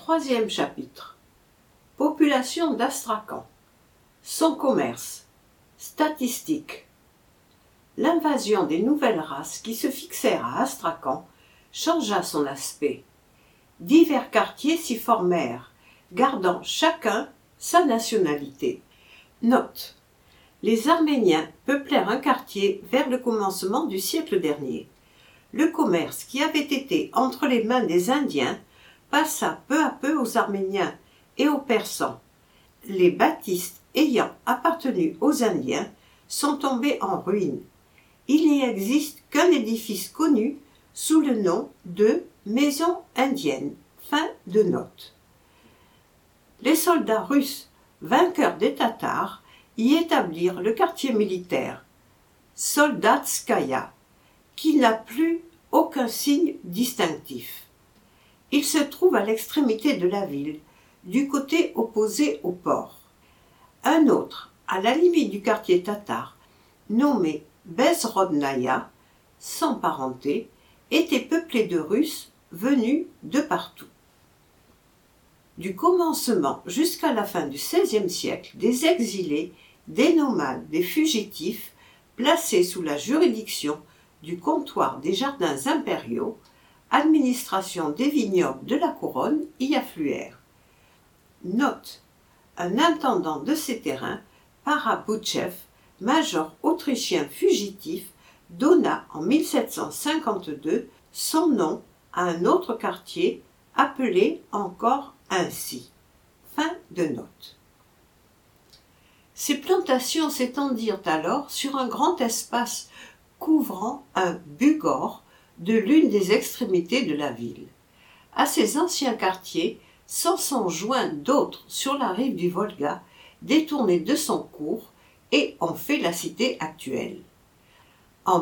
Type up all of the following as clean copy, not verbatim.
Troisième chapitre. Population d'Astrakhan. Son commerce. Statistiques. L'invasion des nouvelles races qui se fixèrent à Astrakhan changea son aspect. Divers quartiers s'y formèrent, gardant chacun sa nationalité. Note. Les Arméniens peuplèrent un quartier vers le commencement du siècle dernier. Le commerce qui avait été entre les mains des Indiens passa peu à peu aux Arméniens et aux Persans. Les baptistes ayant appartenu aux Indiens sont tombés en ruine. Il n'y existe qu'un édifice connu sous le nom de Maison indienne. Fin de note. Les soldats russes, vainqueurs des Tatars, y établirent le quartier militaire, Soldatskaya, qui n'a plus aucun signe distinctif. Il se trouve à l'extrémité de la ville, du côté opposé au port. Un autre, à la limite du quartier tatar, nommé Bezrodnaïa, sans parenté, était peuplé de Russes venus de partout. Du commencement jusqu'à la fin du XVIe siècle, des exilés, des nomades, des fugitifs, placés sous la juridiction du comptoir des jardins impériaux, administration des vignobles de la couronne, y affluèrent. Note. Un intendant de ces terrains, Paraboutchev, major autrichien fugitif, donna en 1752 son nom à un autre quartier appelé encore ainsi. Fin de note. Ces plantations s'étendirent alors sur un grand espace couvrant un bugor de l'une des extrémités de la ville. À ces anciens quartiers s'en sont joints d'autres sur la rive du Volga, détournés de son cours, et ont fait la cité actuelle. En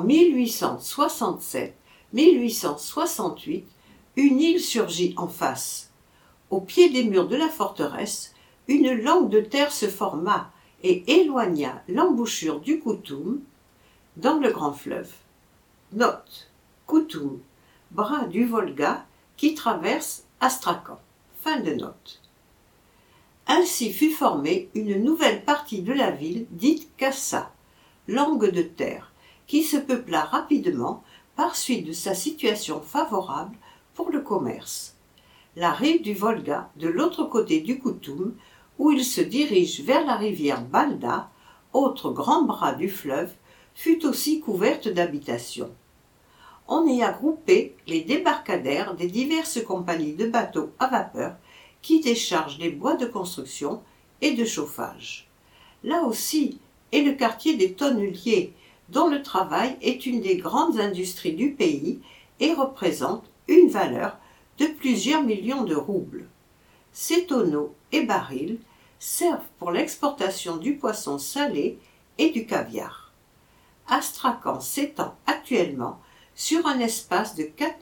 1867-1868, une île surgit en face. Au pied des murs de la forteresse, une langue de terre se forma et éloigna l'embouchure du Koutoum dans le grand fleuve. Note. Koutoum, bras du Volga qui traverse Astrakhan. Fin de note. Ainsi fut formée une nouvelle partie de la ville dite Kassa, langue de terre, qui se peupla rapidement par suite de sa situation favorable pour le commerce. La rive du Volga, de l'autre côté du Koutoum, où il se dirige vers la rivière Balda, autre grand bras du fleuve, fut aussi couverte d'habitations. On y a groupé les débarcadères des diverses compagnies de bateaux à vapeur qui déchargent les bois de construction et de chauffage. Là aussi est le quartier des tonneliers, dont le travail est une des grandes industries du pays et représente une valeur de plusieurs millions de roubles. Ces tonneaux et barils servent pour l'exportation du poisson salé et du caviar. Astrakhan s'étend actuellement sur un espace de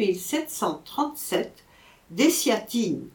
4737 déciatines,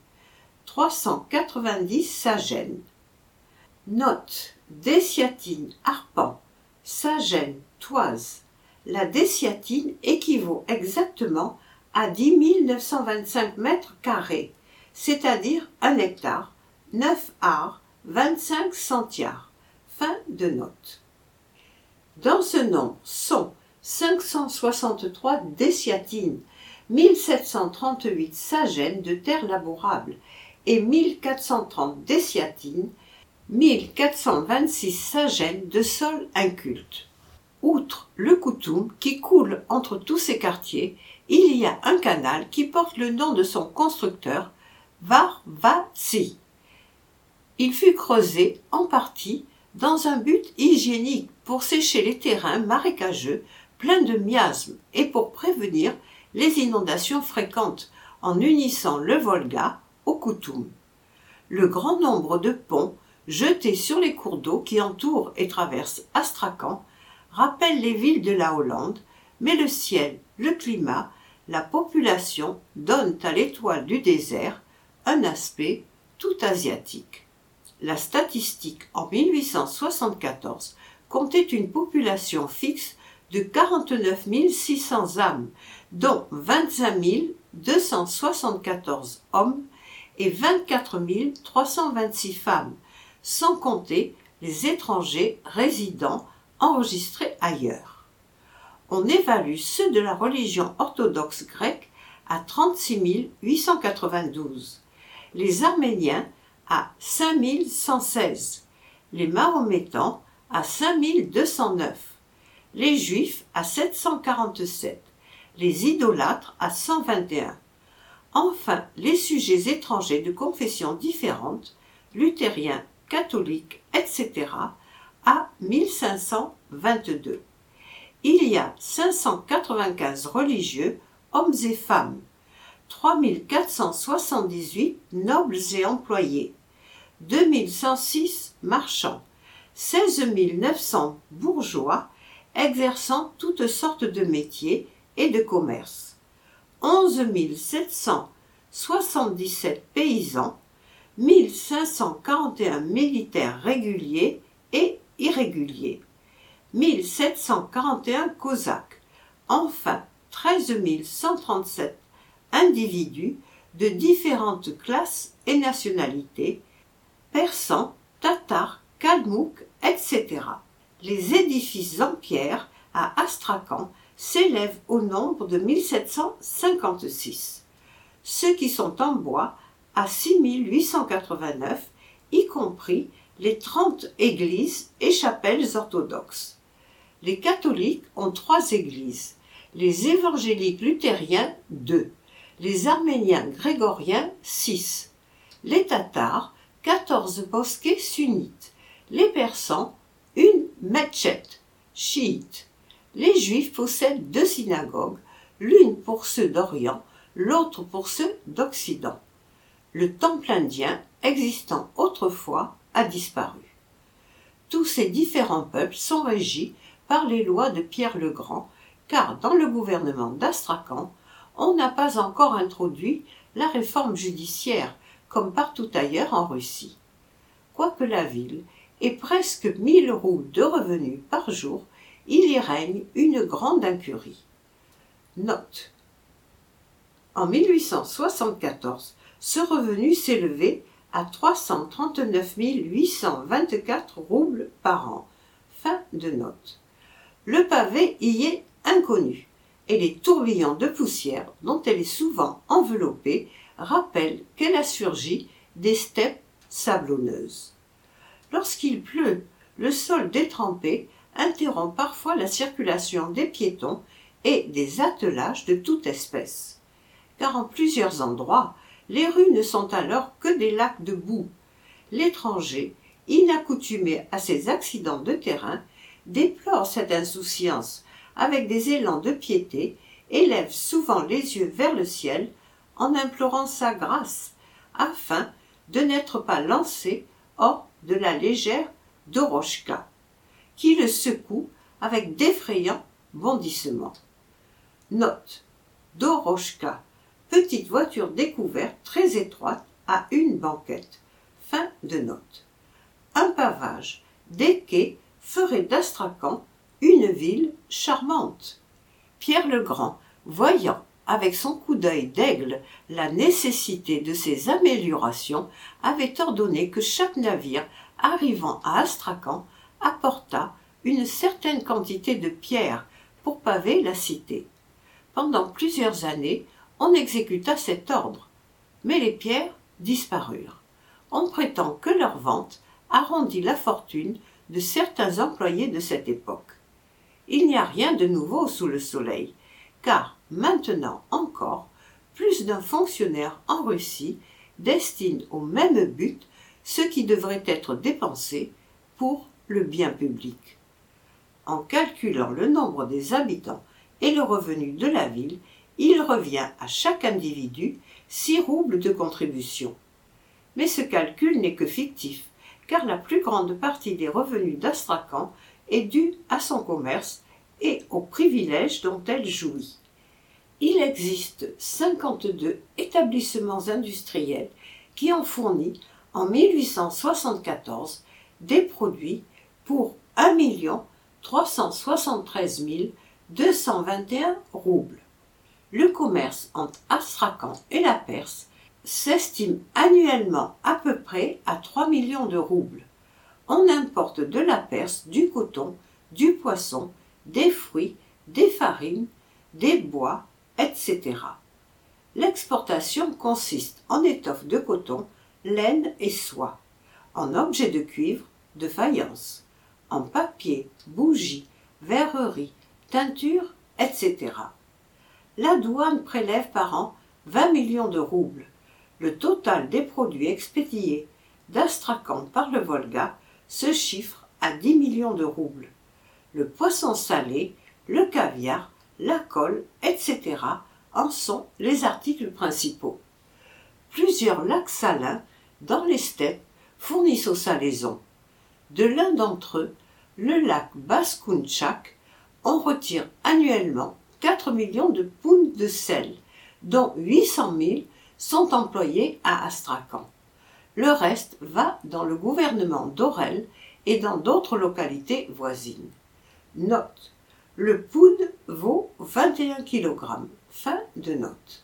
390 sagènes. Note. Déciatine, arpent, sagène, toise. La déciatine équivaut exactement à 10 925 mètres carrés, c'est-à-dire 1 hectare, 9 arts, 25 centiares. Fin de note. Dans ce nombre sont 563 déciatines, 1738 sagènes de terre labourable et 1430 déciatines, 1426 sagènes de sol inculte. Outre le Koutoum qui coule entre tous ces quartiers, il y a un canal qui porte le nom de son constructeur, Varvatsi. Il fut creusé en partie dans un but hygiénique pour sécher les terrains marécageux pleins de miasmes et pour prévenir les inondations fréquentes en unissant le Volga au Koutoum. Le grand nombre de ponts jetés sur les cours d'eau qui entourent et traversent Astrakhan rappellent les villes de la Hollande, mais le ciel, le climat, la population donnent à l'étoile du désert un aspect tout asiatique. La statistique en 1874 comptait une population fixe de 49 600 âmes, dont 25 274 hommes et 24 326 femmes, sans compter les étrangers résidant enregistrés ailleurs. On évalue ceux de la religion orthodoxe grecque à 36 892, les Arméniens à 5 116, les Mahométans à 5 209, les Juifs à 747, les idolâtres à 121. Enfin, les sujets étrangers de confessions différentes, luthériens, catholiques, etc., à 1522. Il y a 595 religieux, hommes et femmes, 3478 nobles et employés, 2106 marchands, 16 900 bourgeois exerçant toutes sortes de métiers et de commerces, 11 777 paysans, 1541 militaires réguliers et irréguliers, 1741 cosaques, enfin 13 137 individus de différentes classes et nationalités, persans, tatars, kalmouks, etc. Les édifices en pierre à Astrakhan s'élèvent au nombre de 1756. Ceux qui sont en bois à 6889, y compris les 30 églises et chapelles orthodoxes. Les catholiques ont 3 églises, les évangéliques luthériens 2, les arméniens grégoriens 6, les tatars 14 mosquées sunnites, les persans une metchette chiite. Les juifs possèdent 2 synagogues, l'une pour ceux d'Orient, l'autre pour ceux d'Occident. Le temple indien, existant autrefois, a disparu. Tous ces différents peuples sont régis par les lois de Pierre le Grand, car dans le gouvernement d'Astrakhan, on n'a pas encore introduit la réforme judiciaire, comme partout ailleurs en Russie. Quoique la ville ait presque 1000 roubles de revenus par jour, il y règne une grande incurie. Note. En 1874, ce revenu s'élevait à 339 824 roubles par an. Fin de note. Le pavé y est inconnu, et les tourbillons de poussière dont elle est souvent enveloppée rappellent qu'elle a surgi des steppes sablonneuses. Lorsqu'il pleut, le sol détrempé interrompt parfois la circulation des piétons et des attelages de toute espèce, car en plusieurs endroits, les rues ne sont alors que des lacs de boue. L'étranger, inaccoutumé à ces accidents de terrain, déplore cette insouciance avec des élans de piété et lève souvent les yeux vers le ciel en implorant sa grâce, afin de n'être pas lancé hors de la légère Dorochka, qui le secoue avec d'effrayants bondissements. Note. Dorochka, petite voiture découverte très étroite à une banquette. Fin de note. Un pavage, des quais ferait d'Astrakhan une ville charmante. Pierre le Grand, voyant avec son coup d'œil d'aigle la nécessité de ces améliorations, avait ordonné que chaque navire arrivant à Astrakhan apportât une certaine quantité de pierres pour paver la cité. Pendant plusieurs années, on exécuta cet ordre, mais les pierres disparurent. On prétend que leur vente arrondit la fortune de certains employés de cette époque. Il n'y a rien de nouveau sous le soleil, car maintenant encore, plus d'un fonctionnaire en Russie destine au même but ce qui devrait être dépensé pour le bien public. En calculant le nombre des habitants et le revenu de la ville, il revient à chaque individu 6 roubles de contribution. Mais ce calcul n'est que fictif, car la plus grande partie des revenus d'Astrakhan est due à son commerce et aux privilèges dont elle jouit. Il existe 52 établissements industriels qui ont fourni en 1874 des produits pour 1 373 221 roubles. Le commerce entre Astrakhan et la Perse s'estime annuellement à peu près à 3 millions de roubles. On importe de la Perse du coton, du poisson, des fruits, des farines, des bois, etc. L'exportation consiste en étoffes de coton, laine et soie, en objets de cuivre, de faïence, en papier, bougies, verreries, teintures, etc. La douane prélève par an 20 millions de roubles. Le total des produits expédiés d'Astrakhan par le Volga se chiffre à 10 millions de roubles. Le poisson salé, le caviar, la colle, etc. en sont les articles principaux. Plusieurs lacs salins dans les steppes fournissent aux salaisons. De l'un d'entre eux, le lac Baskunchak, on retire annuellement 4 millions de pounds de sel, dont 800 000 sont employés à Astrakhan. Le reste va dans le gouvernement d'Orel et dans d'autres localités voisines. Note. Le pound vaut 21 kg. Fin de note.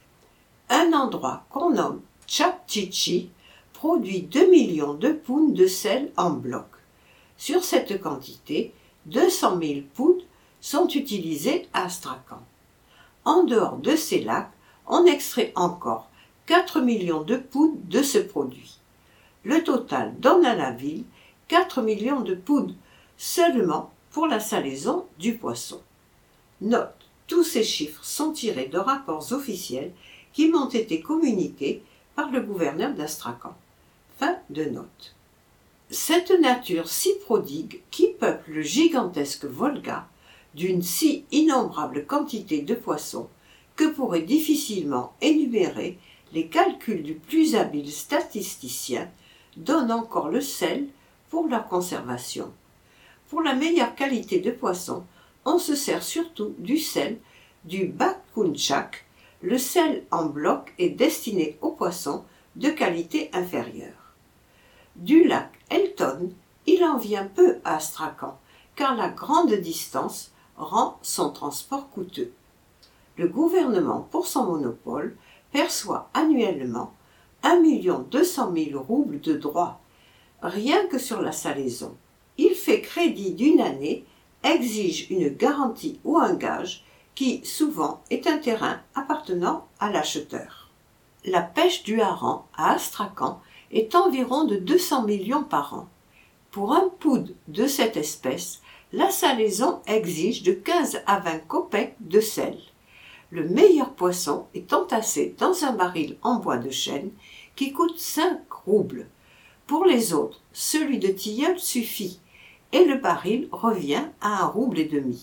Un endroit qu'on nomme Tchapchichi produit 2 millions de pounds de sel en bloc. Sur cette quantité, 200 000 pounds sont utilisés à Astrakhan. En dehors de ces lacs, on extrait encore 4 millions de pounds de ce produit. Le total donne à la ville 4 millions de pounds seulement pour la salaison du poisson. Note, tous ces chiffres sont tirés de rapports officiels qui m'ont été communiqués par le gouverneur d'Astrakhan. Fin de note. Cette nature si prodigue qui peuple le gigantesque Volga, d'une si innombrable quantité de poissons que pourraient difficilement énumérer les calculs du plus habile statisticien, donne encore le sel pour leur conservation. Pour la meilleure qualité de poisson, on se sert surtout du sel du Baskunchak. Le sel en bloc est destiné aux poissons de qualité inférieure. Du lac Elton, il en vient peu à Astrakhan, car la grande distance rend son transport coûteux. Le gouvernement, pour son monopole, perçoit annuellement 1 200 000 roubles de droits, rien que sur la salaison. Il fait crédit d'une année, exige une garantie ou un gage qui, souvent, est un terrain appartenant à l'acheteur. La pêche du hareng à Astrakhan est environ de 200 millions par an. Pour un poud de cette espèce, la salaison exige de 15 à 20 kopecks de sel. Le meilleur poisson est entassé dans un baril en bois de chêne qui coûte 5 roubles. Pour les autres, celui de tilleul suffit et le baril revient à 1,5 rouble.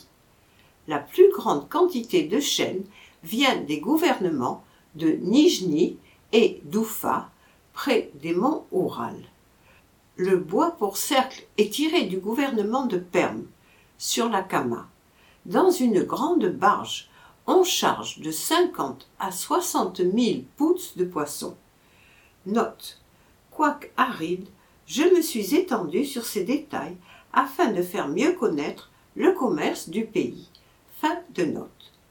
La plus grande quantité de chêne vient des gouvernements de Nijni et d'Oufa, près des monts Oural. Le bois pour cercle est tiré du gouvernement de Perm, sur la Kama. Dans une grande barge, on charge de 50 à 60 000 pouces de poisson. Note. Quoique aride, je me suis étendu sur ces détails afin de faire mieux connaître le commerce du pays. Fin de note.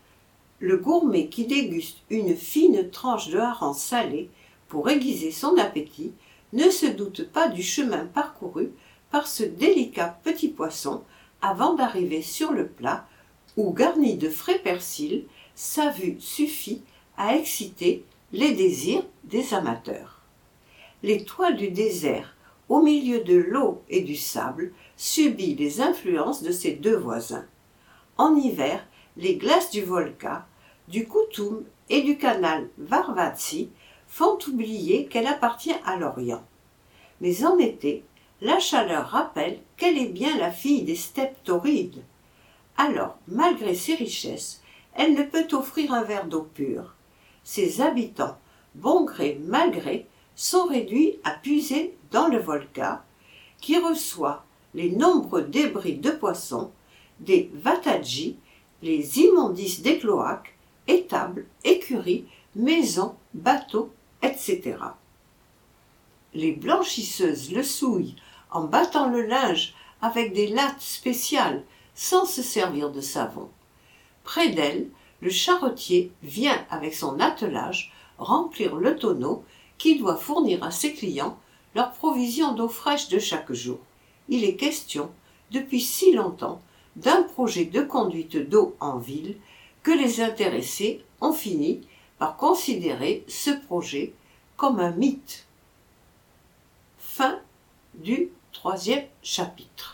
Le gourmet qui déguste une fine tranche de hareng salé pour aiguiser son appétit ne se doute pas du chemin parcouru par ce délicat petit poisson avant d'arriver sur le plat où, garni de frais persil, sa vue suffit à exciter les désirs des amateurs. L'étoile du désert, au milieu de l'eau et du sable, subit les influences de ses deux voisins. En hiver, les glaces du Volga, du Koutoum et du canal Varvatsi font oublier qu'elle appartient à l'Orient. Mais en été, la chaleur rappelle qu'elle est bien la fille des steppes torrides. Alors, malgré ses richesses, elle ne peut offrir un verre d'eau pure. Ses habitants, bon gré mal gré, sont réduits à puiser dans le Volga, qui reçoit les nombreux débris de poissons, des vatadjis, les immondices des cloaques, étables, écuries, maisons, bateaux, etc. Les blanchisseuses le souillent en battant le linge avec des lattes spéciales sans se servir de savon. Près d'elle, le charretier vient avec son attelage remplir le tonneau qui doit fournir à ses clients leur provision d'eau fraîche de chaque jour. Il est question, depuis si longtemps, d'un projet de conduite d'eau en ville que les intéressés ont fini par considérer ce projet comme un mythe. Fin du 3e chapitre.